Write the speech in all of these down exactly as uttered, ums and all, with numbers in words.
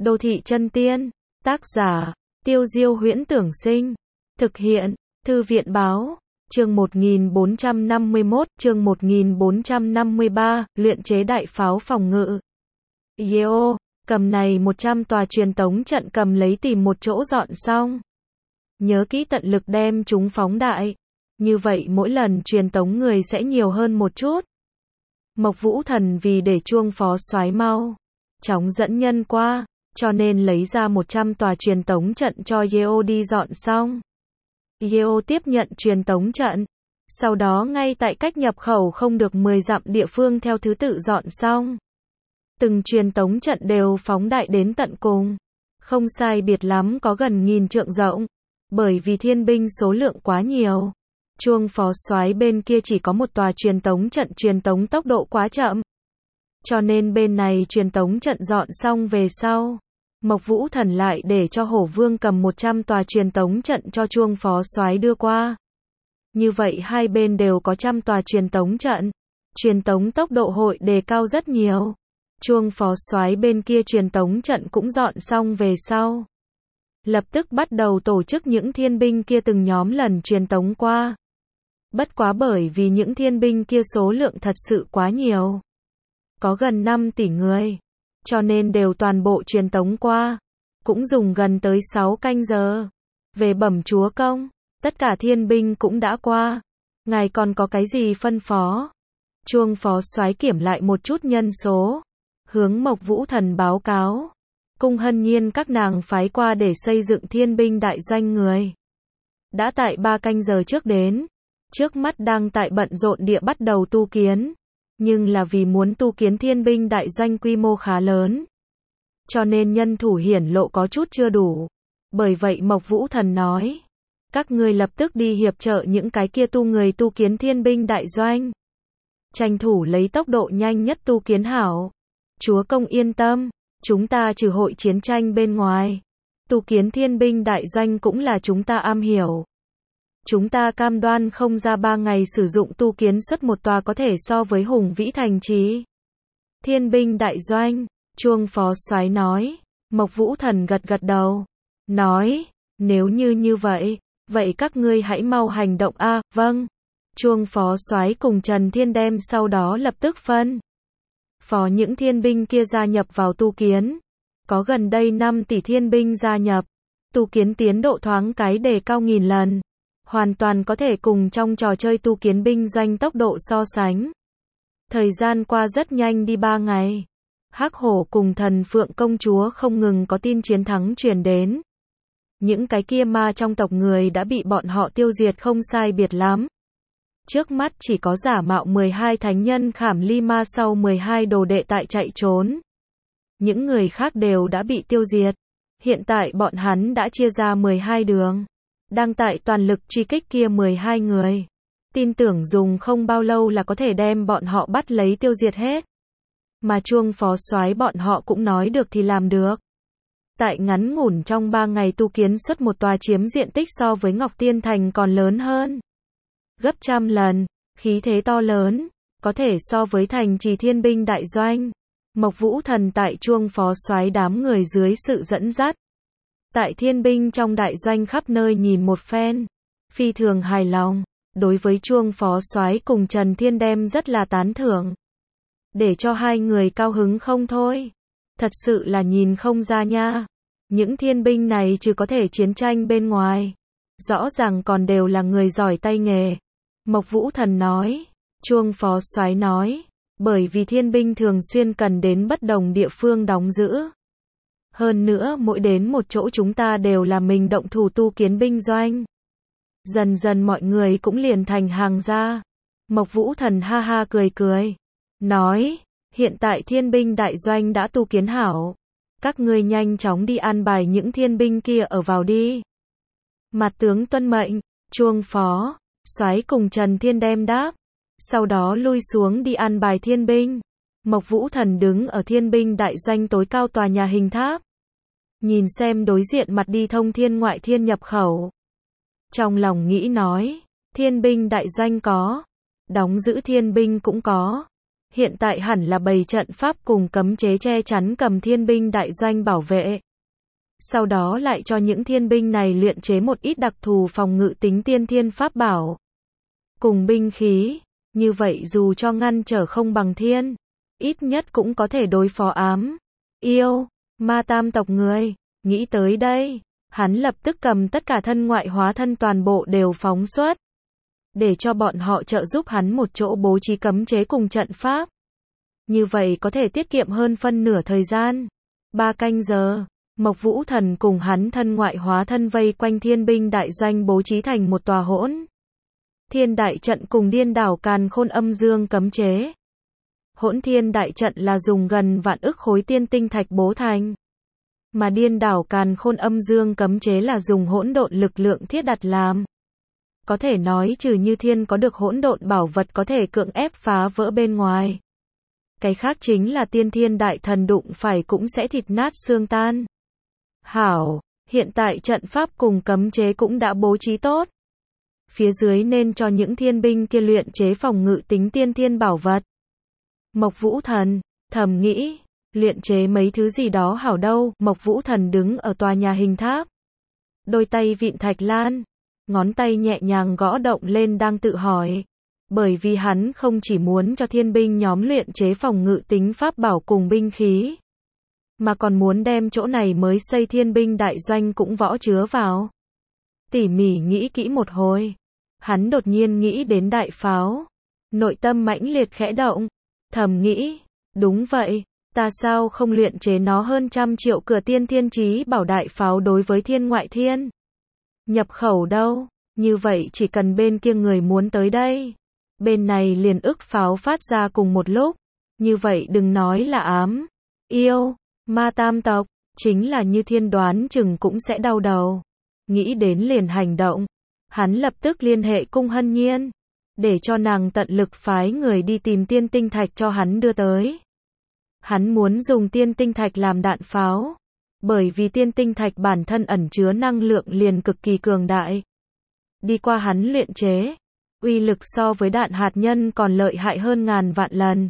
Đô thị chân tiên. Tác giả, Tiêu Diêu Huyễn Tưởng Sinh. Thực hiện, Thư viện Báo. Chương một nghìn bốn trăm năm mươi mốt, chương một nghìn bốn trăm năm mươi ba, luyện chế đại pháo phòng ngự. Yeo, cầm này một trăm tòa truyền tống trận cầm lấy tìm một chỗ dọn xong. Nhớ kỹ tận lực đem chúng phóng đại. Như vậy mỗi lần truyền tống người sẽ nhiều hơn một chút. Mộc Vũ Thần vì để chuông phó soái mau chóng dẫn nhân qua, cho nên lấy ra một trăm tòa truyền tống trận cho Yeo đi dọn xong. Yeo tiếp nhận truyền tống trận, sau đó ngay tại cách nhập khẩu không được mười dặm địa phương theo thứ tự dọn xong. Từng truyền tống trận đều phóng đại đến tận cùng, không sai biệt lắm có gần nghìn trượng rộng, bởi vì thiên binh số lượng quá nhiều. Chuông phó soái bên kia chỉ có một tòa truyền tống trận, truyền tống tốc độ quá chậm. Cho nên bên này truyền tống trận dọn xong về sau, Mộc Vũ Thần lại để cho Hổ Vương cầm một trăm tòa truyền tống trận cho chuông phó soái đưa qua. Như vậy hai bên đều có trăm tòa truyền tống trận, truyền tống tốc độ hội đề cao rất nhiều. Chuông phó soái bên kia truyền tống trận cũng dọn xong về sau, lập tức bắt đầu tổ chức những thiên binh kia từng nhóm lần truyền tống qua. Bất quá bởi vì những thiên binh kia số lượng thật sự quá nhiều, có gần năm tỷ người, cho nên đều toàn bộ truyền tống qua, cũng dùng gần tới sáu canh giờ. Về bẩm chúa công, tất cả thiên binh cũng đã qua, ngài còn có cái gì phân phó? Chuông phó soái kiểm lại một chút nhân số, hướng Mộc Vũ Thần báo cáo. Cung Hân Nhiên các nàng phái qua để xây dựng thiên binh đại doanh người đã tại ba canh giờ trước đến, trước mắt đang tại bận rộn địa bắt đầu tu kiến, nhưng là vì muốn tu kiến thiên binh đại doanh quy mô khá lớn, cho nên nhân thủ hiển lộ có chút chưa đủ. Bởi vậy Mộc Vũ Thần nói, các ngươi lập tức đi hiệp trợ những cái kia tu người tu kiến thiên binh đại doanh, tranh thủ lấy tốc độ nhanh nhất tu kiến hảo. Chúa công yên tâm, chúng ta trừ hội chiến tranh bên ngoài, tu kiến thiên binh đại doanh cũng là chúng ta am hiểu. Chúng ta cam đoan không ra ba ngày sử dụng tu kiến xuất một tòa có thể so với hùng vĩ thành trì thiên binh đại doanh. Chuông phó soái nói. Mộc Vũ Thần gật gật đầu, nói, nếu như như vậy, vậy các ngươi hãy mau hành động a. À, vâng. Chuông phó soái cùng Trần Thiên đem sau đó lập tức phân phó những thiên binh kia gia nhập vào tu kiến. Có gần đây năm tỷ thiên binh gia nhập, tu kiến tiến độ thoáng cái đề cao nghìn lần, hoàn toàn có thể cùng trong trò chơi tu kiến binh doanh tốc độ so sánh. Thời gian qua rất nhanh đi ba ngày. Hắc Hổ cùng Thần Phượng công chúa không ngừng có tin chiến thắng truyền đến. Những cái kia ma trong tộc người đã bị bọn họ tiêu diệt không sai biệt lắm. Trước mắt chỉ có giả mạo mười hai thánh nhân Khảm Ly Ma sau mười hai đồ đệ tại chạy trốn. Những người khác đều đã bị tiêu diệt. Hiện tại bọn hắn đã chia ra mười hai đường, đang tại toàn lực truy kích kia mười hai người. Tin tưởng dùng không bao lâu là có thể đem bọn họ bắt lấy tiêu diệt hết. Mà chuông phó soái bọn họ cũng nói được thì làm được. Tại ngắn ngủn trong ba ngày tu kiến xuất một tòa chiếm diện tích so với Ngọc Tiên Thành còn lớn hơn gấp trăm lần, khí thế to lớn, có thể so với thành trì thiên binh đại doanh. Mộc Vũ Thần tại chuông phó soái đám người dưới sự dẫn dắt, tại thiên binh trong đại doanh khắp nơi nhìn một phen, phi thường hài lòng. Đối với chuông phó soái cùng Trần Thiên đem rất là tán thưởng, để cho hai người cao hứng không thôi. Thật sự là nhìn không ra nha, những thiên binh này trừ có thể chiến tranh bên ngoài, rõ ràng còn đều là người giỏi tay nghề. Mộc Vũ Thần nói. Chuông phó soái nói, bởi vì thiên binh thường xuyên cần đến bất đồng địa phương đóng giữ. Hơn nữa mỗi đến một chỗ chúng ta đều là mình động thủ tu kiến binh doanh. Dần dần mọi người cũng liền thành hàng ra. Mộc Vũ Thần ha ha cười cười, nói, hiện tại thiên binh đại doanh đã tu kiến hảo, các ngươi nhanh chóng đi an bài những thiên binh kia ở vào đi. Mặt tướng tuân mệnh. Chuông phó soái cùng Trần Thiên đem đáp, sau đó lui xuống đi an bài thiên binh. Mộc Vũ Thần đứng ở thiên binh đại doanh tối cao tòa nhà hình tháp, nhìn xem đối diện mặt đi thông thiên ngoại thiên nhập khẩu. Trong lòng nghĩ nói, thiên binh đại doanh có, đóng giữ thiên binh cũng có, Hiện tại hẳn là bày trận pháp cùng cấm chế che chắn cầm thiên binh đại doanh bảo vệ. Sau đó lại cho những thiên binh này luyện chế một ít đặc thù phòng ngự tính tiên thiên pháp bảo. Cùng binh khí, như vậy dù cho ngăn trở không bằng thiên, ít nhất cũng có thể đối phó ám, yêu, ma tam tộc người. Nghĩ tới đây, hắn lập tức cầm tất cả thân ngoại hóa thân toàn bộ đều phóng xuất. Để cho bọn họ trợ giúp hắn một chỗ bố trí cấm chế cùng trận pháp. Như vậy có thể tiết kiệm hơn phân nửa thời gian. Ba canh giờ, Mộc Vũ Thần cùng hắn thân ngoại hóa thân vây quanh thiên binh đại doanh bố trí thành một tòa hỗn thiên đại trận cùng điên đảo càn khôn âm dương cấm chế. Hỗn thiên đại trận là dùng gần vạn ức khối tiên tinh thạch bố thành. Mà điên đảo càn khôn âm dương cấm chế là dùng hỗn độn lực lượng thiết đặt làm. Có thể nói trừ như thiên có được hỗn độn bảo vật có thể cưỡng ép phá vỡ bên ngoài. Cái khác chính là tiên thiên đại thần đụng phải cũng sẽ thịt nát xương tan. Hảo, hiện tại trận pháp cùng cấm chế cũng đã bố trí tốt. Phía dưới nên cho những thiên binh kia luyện chế phòng ngự tính tiên thiên bảo vật. Mộc Vũ Thần, thầm nghĩ, luyện chế mấy thứ gì đó hảo đâu. Mộc Vũ Thần đứng ở tòa nhà hình tháp. Đôi tay vịn thạch lan, ngón tay nhẹ nhàng gõ động lên đang tự hỏi. Bởi vì hắn không chỉ muốn cho thiên binh nhóm luyện chế phòng ngự tính pháp bảo cùng binh khí, mà còn muốn đem chỗ này mới xây thiên binh đại doanh cũng võ chứa vào. Tỉ mỉ nghĩ kỹ một hồi, hắn đột nhiên nghĩ đến đại pháo. Nội tâm mãnh liệt khẽ động, thầm nghĩ, đúng vậy, ta sao không luyện chế nó hơn trăm triệu cửa tiên thiên chí bảo đại pháo đối với thiên ngoại thiên. Nhập khẩu đâu, như vậy chỉ cần bên kia người muốn tới đây. Bên này liền ức pháo phát ra cùng một lúc, như vậy đừng nói là ám, yêu, ma tam tộc, chính là như thiên đoán chừng cũng sẽ đau đầu. Nghĩ đến liền hành động, hắn lập tức liên hệ Cung Hân Nhiên, để cho nàng tận lực phái người đi tìm tiên tinh thạch cho hắn đưa tới. Hắn muốn dùng tiên tinh thạch làm đạn pháo, bởi vì tiên tinh thạch bản thân ẩn chứa năng lượng liền cực kỳ cường đại. Đi qua hắn luyện chế, uy lực so với đạn hạt nhân còn lợi hại hơn ngàn vạn lần.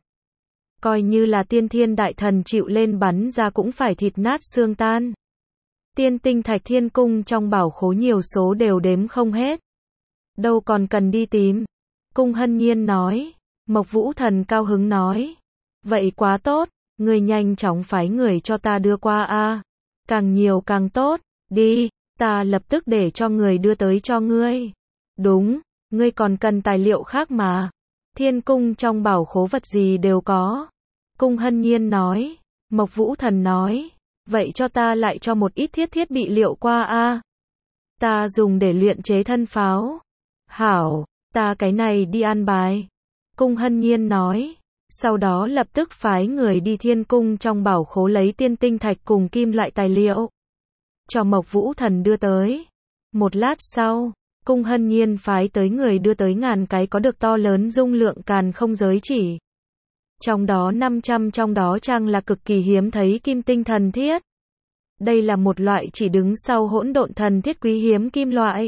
Coi như là tiên thiên đại thần chịu lên bắn ra cũng phải thịt nát xương tan. Tiên tinh thạch thiên cung trong bảo khố nhiều số đều đếm không hết. Đâu còn cần đi tìm. Cung Hân Nhiên nói. Mộc Vũ Thần cao hứng nói. Vậy quá tốt, ngươi nhanh chóng phái người cho ta đưa qua a. Càng nhiều càng tốt, đi, ta lập tức để cho người đưa tới cho ngươi. Đúng, ngươi còn cần tài liệu khác mà. Thiên cung trong bảo khố vật gì đều có. Cung Hân Nhiên nói. Mộc Vũ Thần nói. Vậy cho ta lại cho một ít thiết thiết bị liệu qua a. Ta dùng để luyện chế thân pháo. Hảo, ta cái này đi an bài. Cung Hân Nhiên nói. Sau đó lập tức phái người đi thiên cung trong bảo khố lấy tiên tinh thạch cùng kim loại tài liệu. Cho Mộc Vũ Thần đưa tới. Một lát sau, Cung Hân Nhiên phái tới người đưa tới ngàn cái có được to lớn dung lượng càn không giới chỉ. Trong đó năm trăm trong đó trang là cực kỳ hiếm thấy kim tinh thần thiết. Đây là một loại chỉ đứng sau hỗn độn thần thiết quý hiếm kim loại.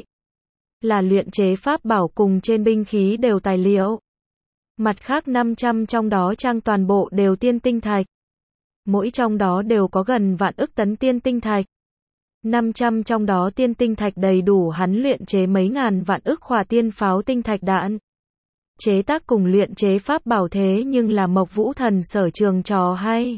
Là luyện chế pháp bảo cùng trên binh khí đều tài liệu. Mặt khác năm trăm trong đó trang toàn bộ đều tiên tinh thạch. Mỗi trong đó đều có gần vạn ức tấn tiên tinh thạch. năm trăm trong đó tiên tinh thạch đầy đủ hắn luyện chế mấy ngàn vạn ức khỏa tiên pháo tinh thạch đạn. Chế tác cùng luyện chế pháp bảo thế nhưng là Mộc Vũ Thần sở trường trò hay.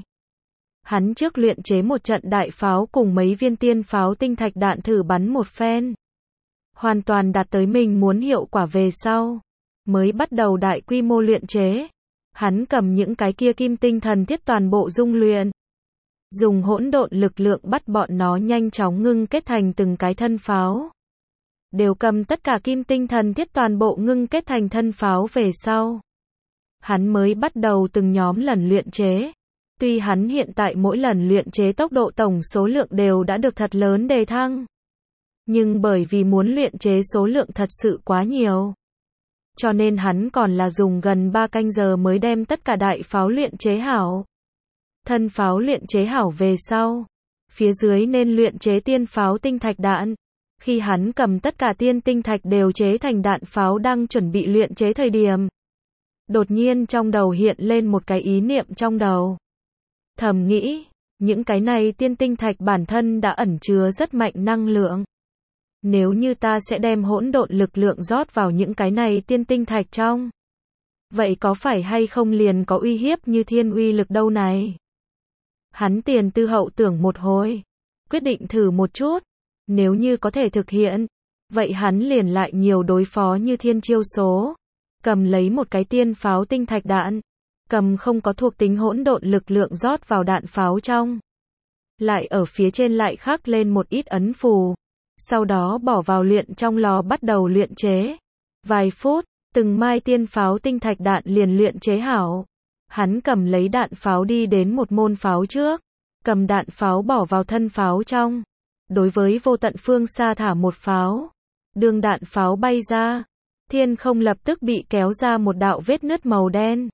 Hắn trước luyện chế một trận đại pháo cùng mấy viên tiên pháo tinh thạch đạn thử bắn một phen. Hoàn toàn đạt tới mình muốn hiệu quả về sau. Mới bắt đầu đại quy mô luyện chế. Hắn cầm những cái kia kim tinh thần thiết toàn bộ dung luyện. Dùng hỗn độn lực lượng bắt bọn nó nhanh chóng ngưng kết thành từng cái thân pháo. Đều cầm tất cả kim tinh thần thiết toàn bộ ngưng kết thành thân pháo về sau. Hắn mới bắt đầu từng nhóm lần luyện chế. Tuy hắn hiện tại mỗi lần luyện chế tốc độ tổng số lượng đều đã được thật lớn đề thăng. Nhưng bởi vì muốn luyện chế số lượng thật sự quá nhiều. Cho nên hắn còn là dùng gần ba canh giờ mới đem tất cả đại pháo luyện chế hảo. Thân pháo luyện chế hảo về sau. Phía dưới nên luyện chế tiên pháo tinh thạch đạn. Khi hắn cầm tất cả tiên tinh thạch đều chế thành đạn pháo đang chuẩn bị luyện chế thời điểm. Đột nhiên trong đầu hiện lên một cái ý niệm trong đầu. Thầm nghĩ, những cái này tiên tinh thạch bản thân đã ẩn chứa rất mạnh năng lượng. Nếu như ta sẽ đem hỗn độn lực lượng rót vào những cái này tiên tinh thạch trong, vậy có phải hay không liền có uy hiếp như thiên uy lực đâu này? Hắn tiền tư hậu tưởng một hồi, quyết định thử một chút, nếu như có thể thực hiện, vậy hắn liền lại nhiều đối phó như thiên chiêu số, cầm lấy một cái tiên pháo tinh thạch đạn, cầm không có thuộc tính hỗn độn lực lượng rót vào đạn pháo trong, lại ở phía trên lại khắc lên một ít ấn phù, sau đó bỏ vào luyện trong lò bắt đầu luyện chế. Vài phút, từng mai tiên pháo tinh thạch đạn liền luyện chế hảo. Hắn cầm lấy đạn pháo đi đến một môn pháo trước, cầm đạn pháo bỏ vào thân pháo trong, đối với vô tận phương xa thả một pháo. Đường đạn pháo bay ra, thiên không lập tức bị kéo ra một đạo vết nứt màu đen.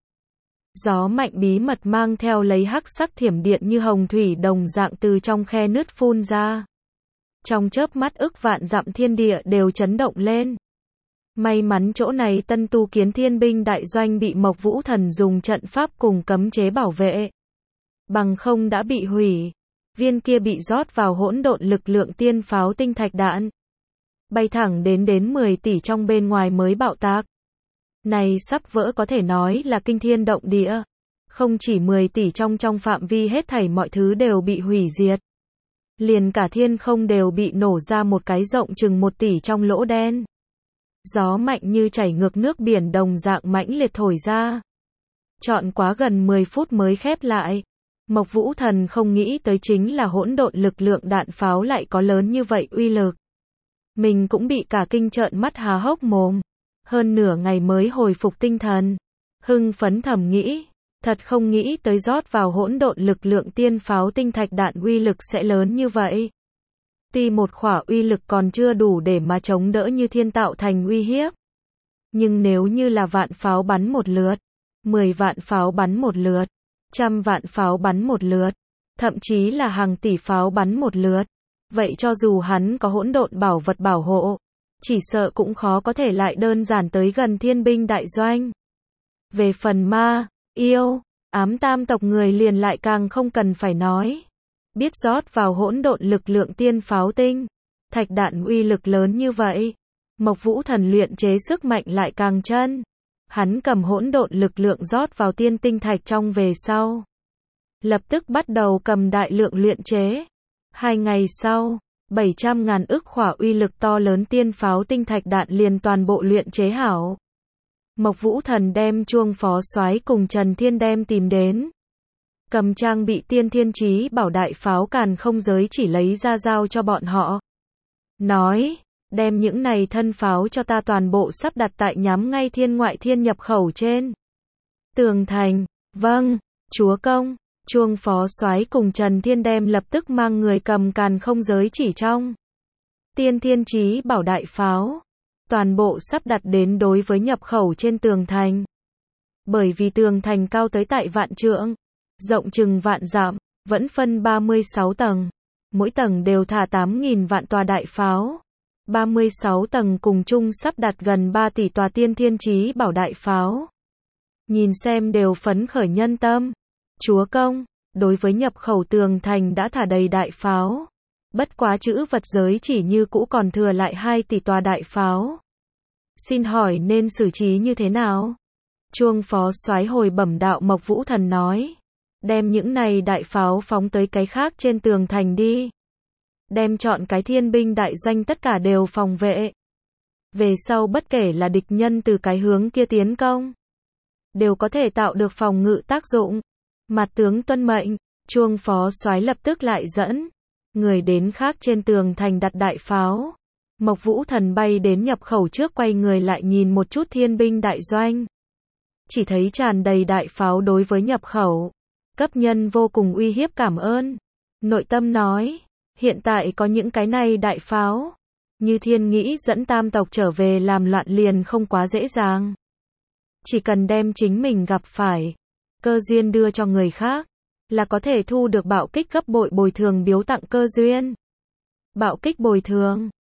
Gió mạnh bí mật mang theo lấy hắc sắc thiểm điện như hồng thủy đồng dạng từ trong khe nứt phun ra. Trong chớp mắt ức vạn dặm thiên địa đều chấn động lên. May mắn chỗ này tân tu kiến thiên binh đại doanh bị Mộc Vũ Thần dùng trận pháp cùng cấm chế bảo vệ. Bằng không đã bị hủy. Viên kia bị rót vào hỗn độn lực lượng tiên pháo tinh thạch đạn, bay thẳng đến đến mười tỷ trong bên ngoài mới bạo tạc. Này sắp vỡ có thể nói là kinh thiên động địa. Không chỉ mười tỷ trong trong phạm vi hết thảy mọi thứ đều bị hủy diệt. Liền cả thiên không đều bị nổ ra một cái rộng chừng một tỷ trong lỗ đen. Gió mạnh như chảy ngược nước biển đồng dạng mãnh liệt thổi ra. Trọn quá gần mười phút mới khép lại. Mộc Vũ Thần không nghĩ tới chính là hỗn độn lực lượng đạn pháo lại có lớn như vậy uy lực. Mình cũng bị cả kinh trợn mắt há hốc mồm. Hơn nửa ngày mới hồi phục tinh thần. Hưng phấn thầm nghĩ, thật không nghĩ tới rót vào hỗn độn lực lượng tiên pháo tinh thạch đạn uy lực sẽ lớn như vậy. Tuy một khỏa uy lực còn chưa đủ để mà chống đỡ như thiên tạo thành uy hiếp. Nhưng nếu như là vạn pháo bắn một lượt, mười vạn pháo bắn một lượt, trăm vạn pháo bắn một lượt, thậm chí là hàng tỷ pháo bắn một lượt, vậy cho dù hắn có hỗn độn bảo vật bảo hộ, chỉ sợ cũng khó có thể lại đơn giản tới gần thiên binh đại doanh. Về phần ma, yêu, ám tam tộc người liền lại càng không cần phải nói. Biết rót vào hỗn độn lực lượng tiên pháo tinh thạch đạn uy lực lớn như vậy, Mộc Vũ Thần luyện chế sức mạnh lại càng chân. Hắn cầm hỗn độn lực lượng rót vào tiên tinh thạch trong về sau, lập tức bắt đầu cầm đại lượng luyện chế. Hai ngày sau, bảy trăm ngàn ức khỏa uy lực to lớn tiên pháo tinh thạch đạn liền toàn bộ luyện chế hảo. Mộc Vũ Thần đem Chuông Phó Soái cùng Trần Thiên đem tìm đến. Cầm trang bị tiên thiên chí bảo đại pháo càn không giới chỉ lấy ra giao cho bọn họ. Nói, đem những này thân pháo cho ta toàn bộ sắp đặt tại nhắm ngay thiên ngoại thiên nhập khẩu trên tường thành. Vâng, chúa công. Chuông Phó Soái cùng Trần Thiên đem lập tức mang người cầm càn không giới chỉ trong tiên thiên chí bảo đại pháo, toàn bộ sắp đặt đến đối với nhập khẩu trên tường thành. Bởi vì tường thành cao tới tại vạn trượng, rộng chừng vạn dặm, vẫn phân ba mươi sáu tầng, mỗi tầng đều thả tám nghìn vạn tòa đại pháo. ba mươi sáu tầng cùng chung sắp đặt gần ba tỷ tòa tiên thiên chí bảo đại pháo. Nhìn xem đều phấn khởi nhân tâm. Chúa công, đối với nhập khẩu tường thành đã thả đầy đại pháo. Bất quá chữ vật giới chỉ như cũ còn thừa lại hai tỷ tòa đại pháo. Xin hỏi nên xử trí như thế nào? Chuông Phó Soái hồi bẩm đạo Mộc Vũ Thần nói. Đem những này đại pháo phóng tới cái khác trên tường thành đi. Đem chọn cái thiên binh đại doanh tất cả đều phòng vệ. Về sau bất kể là địch nhân từ cái hướng kia tiến công, đều có thể tạo được phòng ngự tác dụng. Mặt tướng tuân mệnh. Chuông Phó Soái lập tức lại dẫn người đến khác trên tường thành đặt đại pháo. Mộc Vũ Thần bay đến nhập khẩu trước quay người lại nhìn một chút thiên binh đại doanh. Chỉ thấy tràn đầy đại pháo đối với nhập khẩu. Cấp nhân vô cùng uy hiếp cảm ơn. Nội tâm nói, hiện tại có những cái này đại pháo. Như thiên nghĩ dẫn tam tộc trở về làm loạn liền không quá dễ dàng. Chỉ cần đem chính mình gặp phải cơ duyên đưa cho người khác, là có thể thu được bạo kích gấp bội bồi thường biếu tặng cơ duyên. Bạo kích bồi thường